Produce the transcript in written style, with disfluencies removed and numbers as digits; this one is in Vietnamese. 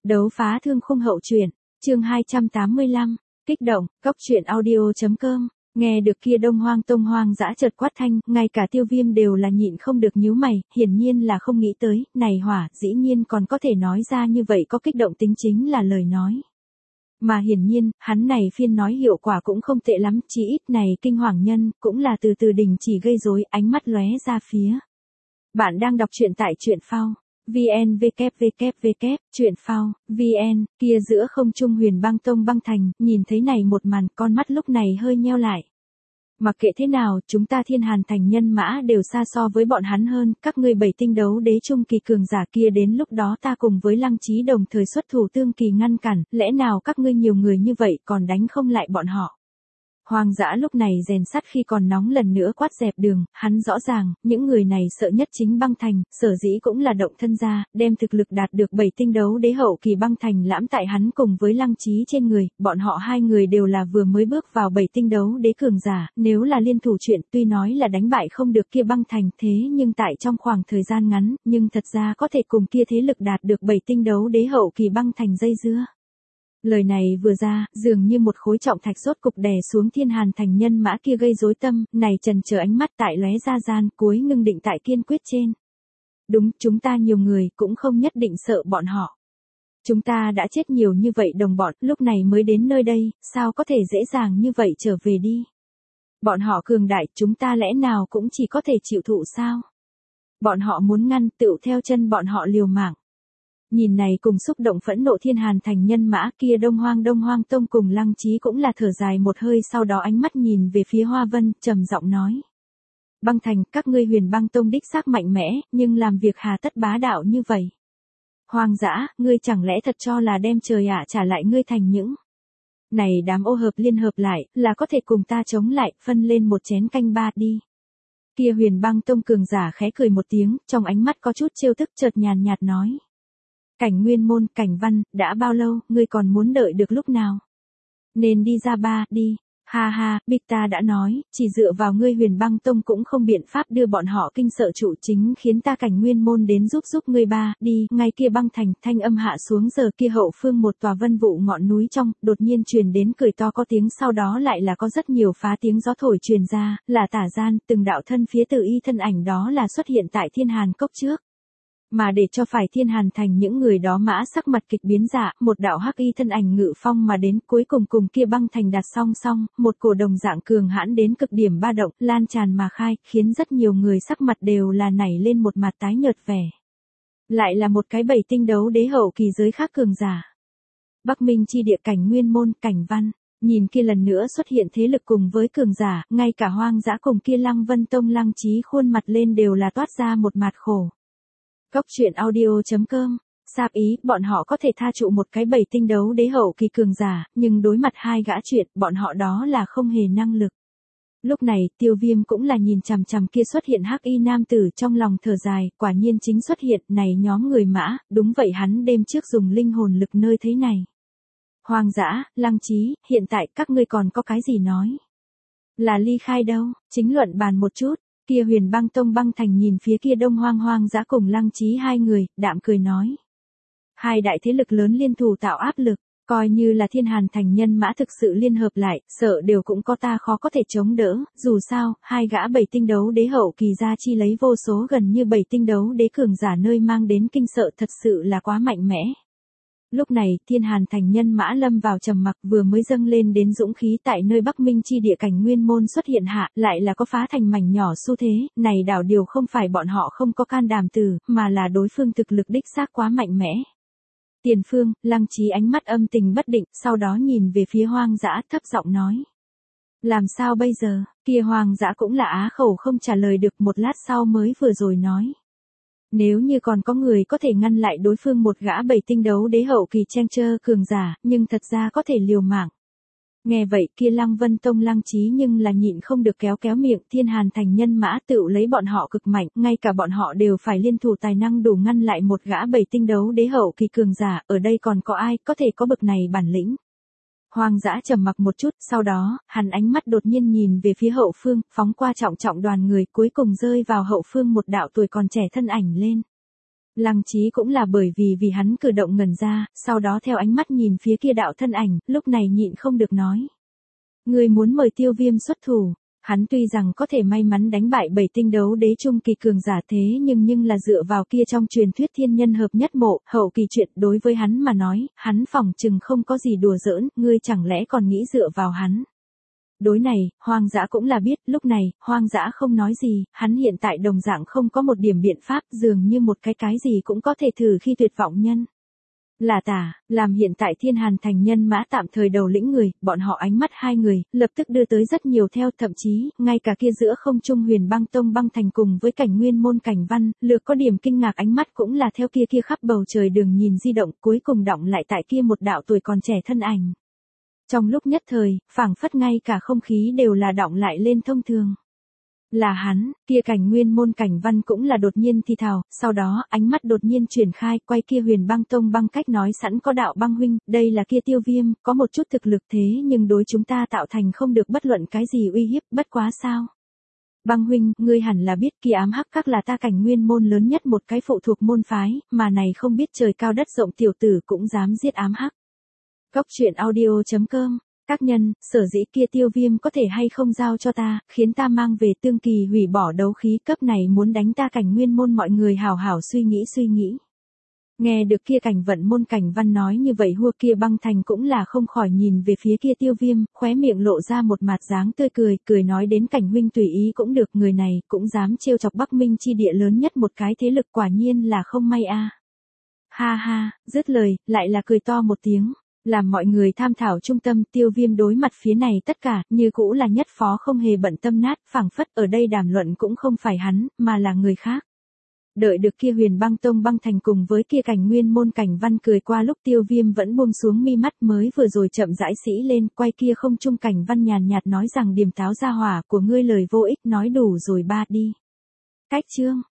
Đấu phá thương khung hậu truyện, chương 285, kích động, cóc truyện audio.com, nghe được kia Đông Hoang Tông Hoang dã chợt quát thanh, ngay cả Tiêu Viêm đều là nhịn không được nhíu mày, hiển nhiên là không nghĩ tới, này hỏa, dĩ nhiên còn có thể nói ra như vậy có kích động tính chính là lời nói. Mà hiển nhiên, hắn này phiên nói hiệu quả cũng không tệ lắm, chỉ ít này kinh hoàng nhân, cũng là từ từ đình chỉ gây rối, ánh mắt lóe ra phía. Bạn đang đọc truyện tại truyện phao. VN www, truyện phao, VN, kia giữa không trung Huyền Băng Tông băng thành, nhìn thấy này một màn, con mắt lúc này hơi nheo lại. Mặc kệ thế nào, chúng ta Thiên Hàn thành nhân mã đều xa so với bọn hắn hơn, các ngươi 7 tinh đấu đế trung kỳ cường giả kia đến lúc đó ta cùng với Lăng Chí đồng thời xuất thủ tương kỳ ngăn cản, lẽ nào các ngươi nhiều người như vậy còn đánh không lại bọn họ. Hoang dã lúc này rèn sắt khi còn nóng lần nữa quát dẹp đường, hắn rõ ràng, những người này sợ nhất chính băng thành, sở dĩ cũng là động thân ra, đem thực lực đạt được 7 tinh đấu đế hậu kỳ băng thành lãm tại hắn cùng với Lăng Chí trên người, bọn họ hai người đều là vừa mới bước vào 7 tinh đấu đế cường giả, nếu là liên thủ chuyện tuy nói là đánh bại không được kia băng thành thế nhưng tại trong khoảng thời gian ngắn, nhưng thật ra có thể cùng kia thế lực đạt được 7 tinh đấu đế hậu kỳ băng thành dây dưa. Lời này vừa ra, dường như một khối trọng thạch rốt cục đè xuống Thiên Hàn thành nhân mã kia gây rối tâm, này trần chờ ánh mắt tại lóe ra gian, cuối ngưng định tại kiên quyết trên. Đúng, chúng ta nhiều người cũng không nhất định sợ bọn họ. Chúng ta đã chết nhiều như vậy đồng bọn, lúc này mới đến nơi đây, sao có thể dễ dàng như vậy trở về đi. Bọn họ cường đại, chúng ta lẽ nào cũng chỉ có thể chịu thụ sao? Bọn họ muốn ngăn, tựu theo chân bọn họ liều mạng. Nhìn này cùng xúc động phẫn nộ Thiên Hàn thành nhân mã kia Đông Hoang Tông cùng Lăng Chí cũng là thở dài một hơi, sau đó ánh mắt nhìn về phía Hoa Vân, trầm giọng nói. Băng thành, các ngươi Huyền Băng Tông đích xác mạnh mẽ, nhưng làm việc hà tất bá đạo như vậy. Hoang dã, ngươi chẳng lẽ thật cho là đem trời ạ trả lại ngươi thành những. Này đám ô hợp liên hợp lại, là có thể cùng ta chống lại, phân lên một chén canh ba đi. Kia Huyền Băng Tông cường giả khẽ cười một tiếng, trong ánh mắt có chút trêu tức chợt nhàn nhạt nói. Cảnh Nguyên Môn, Cảnh Văn, đã bao lâu, ngươi còn muốn đợi được lúc nào? Nên đi ra ba, đi. Ha ha, Bích ta đã nói, chỉ dựa vào ngươi Huyền Băng Tông cũng không biện pháp đưa bọn họ kinh sợ trụ chính khiến ta Cảnh Nguyên Môn đến giúp ngươi ba, đi, ngay kia băng thành, thanh âm hạ xuống giờ kia hậu phương một tòa vân vụ ngọn núi trong, đột nhiên truyền đến cười to có tiếng sau đó lại là có rất nhiều phá tiếng gió thổi truyền ra, là tả gian, từng đạo thân phía tự y thân ảnh đó là xuất hiện tại Thiên Hàn cốc trước. Mà để cho phải Thiên Hàn thành những người đó mã sắc mặt kịch biến dạ, một đạo hắc y thân ảnh ngự phong mà đến cuối cùng kia băng thành đặt song song, một cổ đồng dạng cường hãn đến cực điểm ba động, lan tràn mà khai, khiến rất nhiều người sắc mặt đều là nảy lên một mặt tái nhợt vẻ. Lại là một cái 7 tinh đấu đế hậu kỳ giới khác cường giả. Bắc Minh chi địa Cảnh Nguyên Môn, Cảnh Văn, nhìn kia lần nữa xuất hiện thế lực cùng với cường giả, ngay cả Hoang dã cùng kia Lăng Vân Tông Lăng Chí khuôn mặt lên đều là toát ra một mặt khổ. Cóc truyện audio.com, sạp ý, bọn họ có thể tha trụ một cái 7 tinh đấu đế hậu kỳ cường giả, nhưng đối mặt hai gã chuyện, bọn họ đó là không hề năng lực. Lúc này, Tiêu Viêm cũng là nhìn chằm chằm kia xuất hiện hắc y nam tử trong lòng thở dài, quả nhiên chính xuất hiện, này nhóm người mã, đúng vậy hắn đêm trước dùng linh hồn lực nơi thế này. Hoang dã, Lăng Chí, hiện tại các ngươi còn có cái gì nói? Là ly khai đâu, chính luận bàn một chút. Kia Huyền Băng Tông băng thành nhìn phía kia Đông Hoang dã cùng Lăng Chí hai người, đạm cười nói. Hai đại thế lực lớn liên thủ tạo áp lực, coi như là Thiên Hàn thành nhân mã thực sự liên hợp lại, sợ đều cũng có ta khó có thể chống đỡ, dù sao, hai gã 7 tinh đấu đế hậu kỳ gia chi lấy vô số gần như 7 tinh đấu đế cường giả nơi mang đến kinh sợ thật sự là quá mạnh mẽ. Lúc này, Thiên Hàn thành nhân mã lâm vào trầm mặc vừa mới dâng lên đến dũng khí tại nơi Bắc Minh chi địa Cảnh Nguyên Môn xuất hiện hạ, lại là có phá thành mảnh nhỏ xu thế, này đảo điều không phải bọn họ không có can đảm từ, mà là đối phương thực lực đích xác quá mạnh mẽ. Tiền phương, Lăng Chí ánh mắt âm tình bất định, sau đó nhìn về phía Hoang dã thấp giọng nói. Làm sao bây giờ, kia Hoang dã cũng là á khẩu không trả lời được một lát sau mới vừa rồi nói. Nếu như còn có người có thể ngăn lại đối phương một gã 7 tinh đấu đế hậu kỳ chen chơ cường giả, nhưng thật ra có thể liều mạng. Nghe vậy kia Lăng Vân Tông Lăng Chí nhưng là nhịn không được kéo miệng Thiên Hàn thành nhân mã tựu lấy bọn họ cực mạnh, ngay cả bọn họ đều phải liên thủ tài năng đủ ngăn lại một gã 7 tinh đấu đế hậu kỳ cường giả, ở đây còn có ai có thể có bực này bản lĩnh. Hoang dã trầm mặc một chút, sau đó, hắn ánh mắt đột nhiên nhìn về phía hậu phương, phóng qua trọng đoàn người cuối cùng rơi vào hậu phương một đạo tuổi còn trẻ thân ảnh lên. Lăng Chí cũng là bởi vì hắn cử động ngẩn ra, sau đó theo ánh mắt nhìn phía kia đạo thân ảnh, lúc này nhịn không được nói. Ngươi muốn mời Tiêu Viêm xuất thủ. Hắn tuy rằng có thể may mắn đánh bại 7 tinh đấu đế trung kỳ cường giả thế nhưng là dựa vào kia trong truyền thuyết thiên nhân hợp nhất mộ, hậu kỳ chuyện đối với hắn mà nói, hắn phỏng chừng không có gì đùa giỡn, ngươi chẳng lẽ còn nghĩ dựa vào hắn. Đối này, Hoang Dã cũng là biết, lúc này, Hoang Dã không nói gì, hắn hiện tại đồng dạng không có một điểm biện pháp, dường như một cái gì cũng có thể thử khi tuyệt vọng nhân. Là tả, làm hiện tại Thiên Hàn thành nhân mã tạm thời đầu lĩnh người, bọn họ ánh mắt hai người, lập tức đưa tới rất nhiều theo, thậm chí, ngay cả kia giữa không trung Huyền Băng Tông băng thành cùng với Cảnh Nguyên môn Cảnh Văn, lược có điểm kinh ngạc ánh mắt cũng là theo kia khắp bầu trời đường nhìn di động, cuối cùng động lại tại kia một đạo tuổi còn trẻ thân ảnh. Trong lúc nhất thời, phảng phất ngay cả không khí đều là động lại lên thông thường. Là hắn, kia Cảnh Nguyên môn Cảnh Văn cũng là đột nhiên thì thào, sau đó, ánh mắt đột nhiên chuyển khai, quay kia Huyền Băng Tông băng cách nói sẵn có đạo băng huynh, đây là kia Tiêu Viêm, có một chút thực lực thế nhưng đối chúng ta tạo thành không được bất luận cái gì uy hiếp, bất quá sao. Băng huynh, ngươi hẳn là biết kia ám hắc các là ta Cảnh Nguyên môn lớn nhất một cái phụ thuộc môn phái, mà này không biết trời cao đất rộng tiểu tử cũng dám giết ám hắc. Cốc truyện audio.com. Các nhân, sở dĩ kia Tiêu Viêm có thể hay không giao cho ta, khiến ta mang về tương kỳ hủy bỏ đấu khí cấp này muốn đánh ta Cảnh Nguyên môn mọi người hảo hảo suy nghĩ. Nghe được kia Cảnh Vận môn Cảnh Văn nói như vậy hua kia băng thành cũng là không khỏi nhìn về phía kia Tiêu Viêm, khóe miệng lộ ra một mặt dáng tươi cười nói đến Cảnh huynh tùy ý cũng được, người này cũng dám trêu chọc Bắc Minh chi địa lớn nhất một cái thế lực, quả nhiên là không may a. Ha ha, dứt lời, lại là cười to một tiếng. Làm mọi người tham thảo trung tâm, Tiêu Viêm đối mặt phía này tất cả, như cũ là nhất phó không hề bận tâm nát, phảng phất ở đây đàm luận cũng không phải hắn, mà là người khác. Đợi được kia Huyền Băng Tông băng thành cùng với kia Cảnh Nguyên môn Cảnh Văn cười qua lúc Tiêu Viêm vẫn buông xuống mi mắt mới vừa rồi chậm rãi sĩ lên, quay kia không trung Cảnh Văn nhàn nhạt nói rằng điềm táo ra hỏa của ngươi lời vô ích nói đủ rồi ba đi. Cách chương.